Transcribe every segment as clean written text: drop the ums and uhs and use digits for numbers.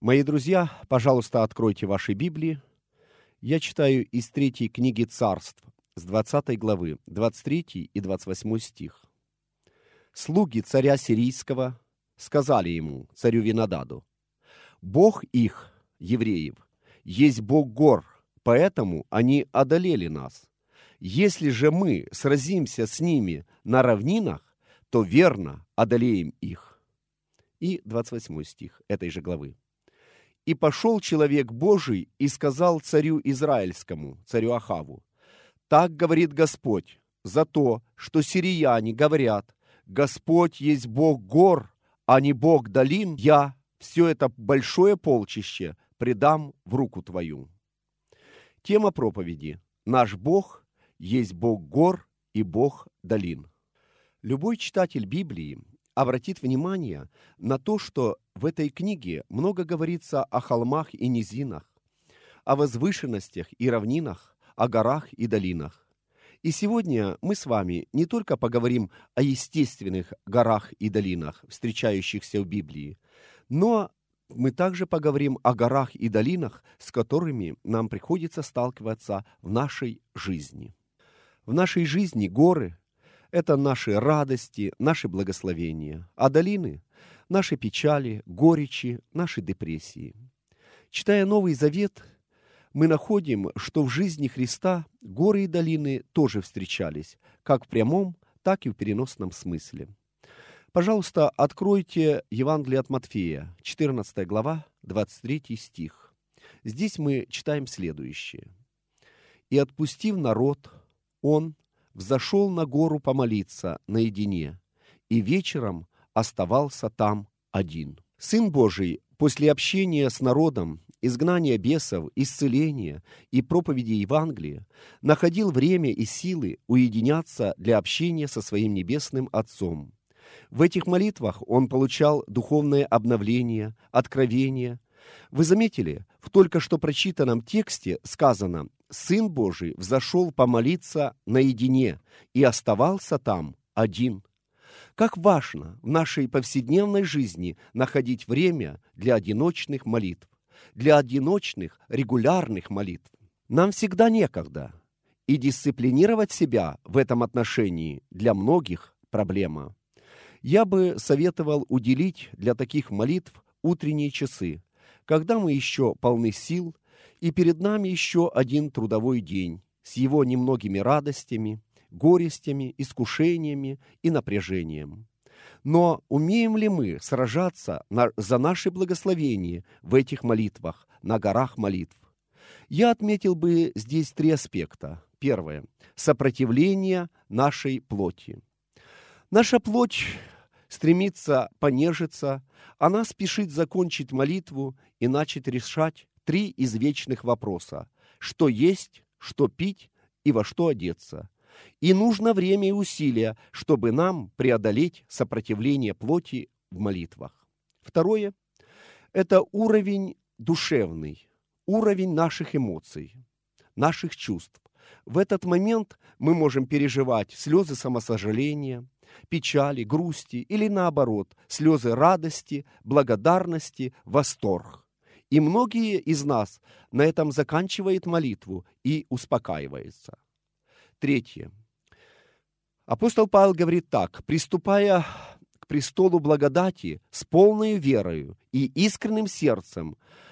Мои друзья, пожалуйста, откройте ваши Библии. Я читаю из 3 книги Царств, с 20 главы, 23 и 28 стих. «Слуги царя сирийского сказали ему, царю Винодаду: Бог их, евреев, есть Бог гор, поэтому они одолели нас. Если же мы сразимся с ними на равнинах, то верно одолеем их». И 28 стих этой же главы. «И пошел человек Божий и сказал царю Израильскому, царю Ахаву: так говорит Господь, за то, что сирияне говорят: Господь есть Бог гор, а не Бог долин, я все это большое полчище предам в руку твою». Тема проповеди: «Наш Бог есть Бог гор и Бог долин». Любой читатель Библии обратит внимание на то, что в этой книге много говорится о холмах и низинах, о возвышенностях и равнинах, о горах и долинах. И сегодня мы с вами не только поговорим о естественных горах и долинах, встречающихся в Библии, но мы также поговорим о горах и долинах, с которыми нам приходится сталкиваться в нашей жизни. В нашей жизни горы – это наши радости, наши благословения, а долины – наши печали, горечи, наши депрессии. Читая Новый Завет, мы находим, что в жизни Христа горы и долины тоже встречались, как в прямом, так и в переносном смысле. Пожалуйста, откройте Евангелие от Матфея, 14 глава, 23 стих. Здесь мы читаем следующее. «И отпустив народ, он взошел на гору помолиться наедине, и вечером оставался там один». Сын Божий после общения с народом, изгнания бесов, исцеления и проповеди Евангелия находил время и силы уединяться для общения со своим небесным Отцом. В этих молитвах он получал духовное обновление, откровение. Вы заметили, в только что прочитанном тексте сказано: «Сын Божий взошел помолиться наедине и оставался там один». Как важно в нашей повседневной жизни находить время для одиночных молитв, для одиночных регулярных молитв. Нам всегда некогда, и дисциплинировать себя в этом отношении для многих проблема. Я бы советовал уделить для таких молитв утренние часы, когда мы еще полны сил, и перед нами еще один трудовой день с его немногими радостями, горестями, искушениями и напряжением. Но умеем ли мы сражаться за наши благословения в этих молитвах, на горах молитв? Я отметил бы здесь 3 аспекта. Первое – сопротивление нашей плоти. Наша плоть стремится понежиться, она спешит закончить молитву и начать решать 3 извечных вопроса: что есть, что пить и во что одеться. И нужно время и усилия, чтобы нам преодолеть сопротивление плоти в молитвах. Второе – это уровень душевный, уровень наших эмоций, наших чувств. В этот момент мы можем переживать слезы самосожаления, печали, грусти или наоборот, слезы радости, благодарности, восторг. И многие из нас на этом заканчивают молитву и успокаиваются. Третье. Апостол Павел говорит так: «Приступая к престолу благодати с полной верою и искренним сердцем,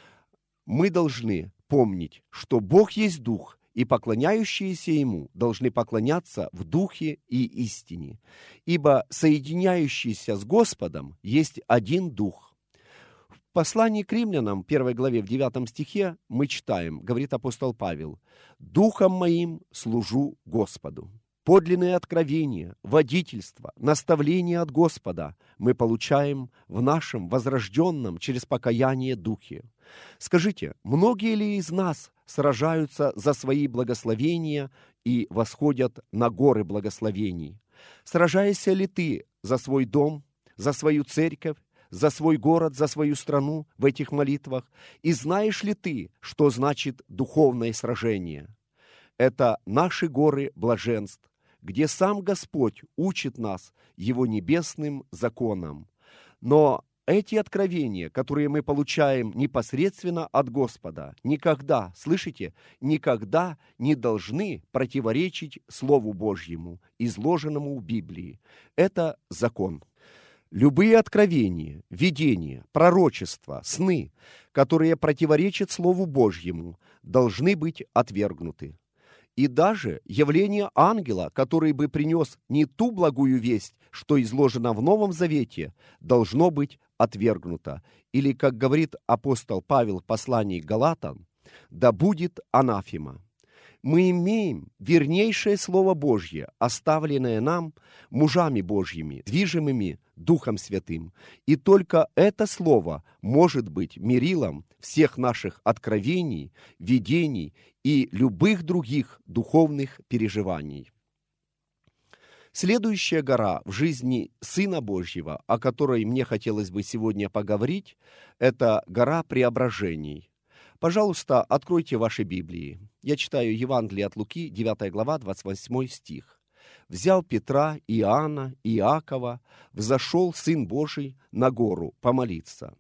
мы должны помнить, что Бог есть Дух, и поклоняющиеся Ему должны поклоняться в Духе и истине. Ибо соединяющийся с Господом есть один Дух». В послании к римлянам, 1 главе, в 9 стихе, мы читаем, говорит апостол Павел: «Духом моим служу Господу». Подлинные откровения, водительство, наставление от Господа мы получаем в нашем возрожденном через покаяние Духе. Скажите, многие ли из нас сражаются за свои благословения и восходят на горы благословений? Сражаешься ли ты за свой дом, за свою церковь, за свой город, за свою страну в этих молитвах? И знаешь ли ты, что значит духовное сражение? Это наши горы блаженств, где сам Господь учит нас Его небесным законам. Но эти откровения, которые мы получаем непосредственно от Господа, никогда, слышите, никогда не должны противоречить Слову Божьему, изложенному в Библии. Это закон. Любые откровения, видения, пророчества, сны, которые противоречат Слову Божьему, должны быть отвергнуты. И даже явление ангела, который бы принес не ту благую весть, что изложено в Новом Завете, должно быть отвергнуто. Или, как говорит апостол Павел в послании к Галатам, да будет анафема. Мы имеем вернейшее Слово Божье, оставленное нам мужами Божьими, движимыми Духом Святым. И только это Слово может быть мерилом всех наших откровений, видений и любых других духовных переживаний. Следующая гора в жизни Сына Божьего, о которой мне хотелось бы сегодня поговорить, это гора преображений. Пожалуйста, откройте ваши Библии. Я читаю Евангелие от Луки, 9 глава, 28 стих. «Взял Петра, Иоанна, Иакова, взошел Сын Божий на гору помолиться.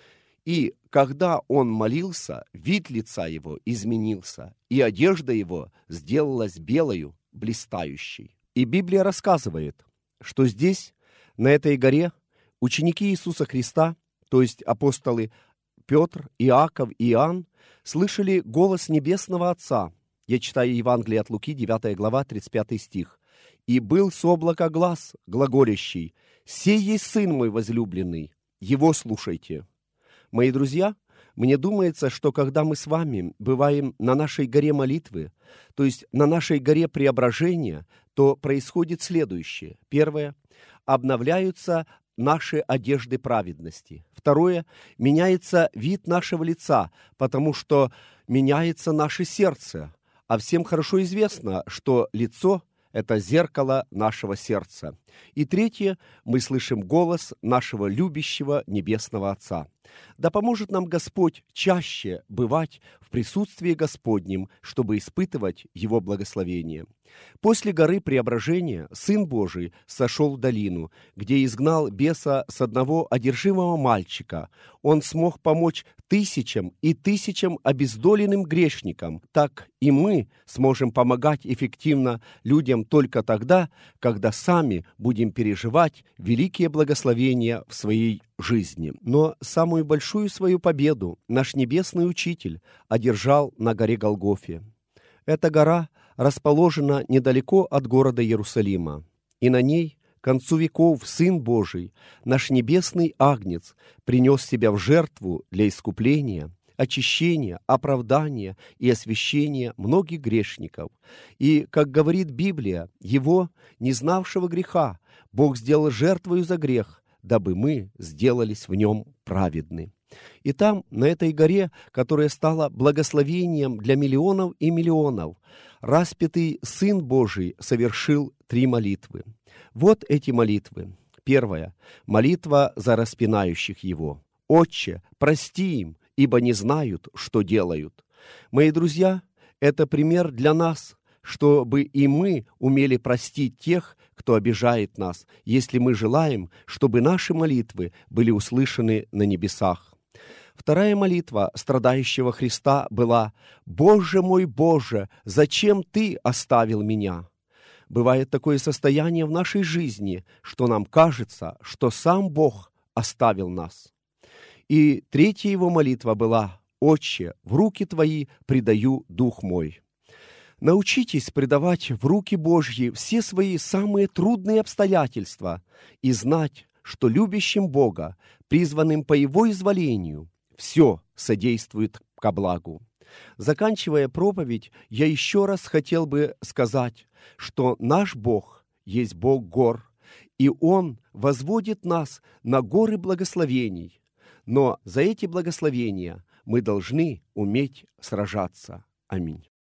И когда он молился, вид лица его изменился, и одежда его сделалась белою, блистающей». И Библия рассказывает, что здесь, на этой горе, ученики Иисуса Христа, то есть апостолы Петр, Иаков и Иоанн, слышали голос Небесного Отца. Я читаю Евангелие от Луки, 9 глава, 35 стих. «И был с облака глас, глаголящий: сей есть Сын мой возлюбленный, его слушайте». Мои друзья, мне думается, что когда мы с вами бываем на нашей горе молитвы, то есть на нашей горе преображения, то происходит следующее. Первое. Обновляются наши одежды праведности. Второе. Меняется вид нашего лица, потому что меняется наше сердце. А всем хорошо известно, что лицо – это зеркало нашего сердца. И третье. Мы слышим голос нашего любящего Небесного Отца. Да поможет нам Господь чаще бывать в присутствии Господнем, чтобы испытывать Его благословение. После горы Преображения Сын Божий сошел в долину, где изгнал беса с одного одержимого мальчика. Он смог помочь тысячам и тысячам обездоленным грешникам. Так и мы сможем помогать эффективно людям только тогда, когда сами будем переживать великие благословения в своей жизни. Но самую большую свою победу наш Небесный Учитель одержал на горе Голгофе. Эта гора расположена недалеко от города Иерусалима, и на ней к концу веков Сын Божий, наш небесный Агнец, принес себя в жертву для искупления, очищения, оправдания и освящения многих грешников. И, как говорит Библия, Его, не знавшего греха, Бог сделал жертвою за грех, дабы мы сделались в Нем праведны. И там, на этой горе, которая стала благословением для миллионов и миллионов, распятый Сын Божий совершил 3 молитвы. Вот эти молитвы. Первая – молитва за распинающих Его. «Отче, прости им, ибо не знают, что делают». Мои друзья, это пример для нас, чтобы и мы умели простить тех, кто обижает нас, если мы желаем, чтобы наши молитвы были услышаны на небесах. Вторая молитва страдающего Христа была: «Боже мой, Боже, зачем Ты оставил меня?» Бывает такое состояние в нашей жизни, что нам кажется, что сам Бог оставил нас. И третья его молитва была: «Отче, в руки Твои предаю дух мой». Научитесь предавать в руки Божьи все свои самые трудные обстоятельства и знать, что любящим Бога, призванным по Его изволению, все содействует ко благу. Заканчивая проповедь, я еще раз хотел бы сказать, что наш Бог есть Бог гор, и Он возводит нас на горы благословений. Но за эти благословения мы должны уметь сражаться. Аминь.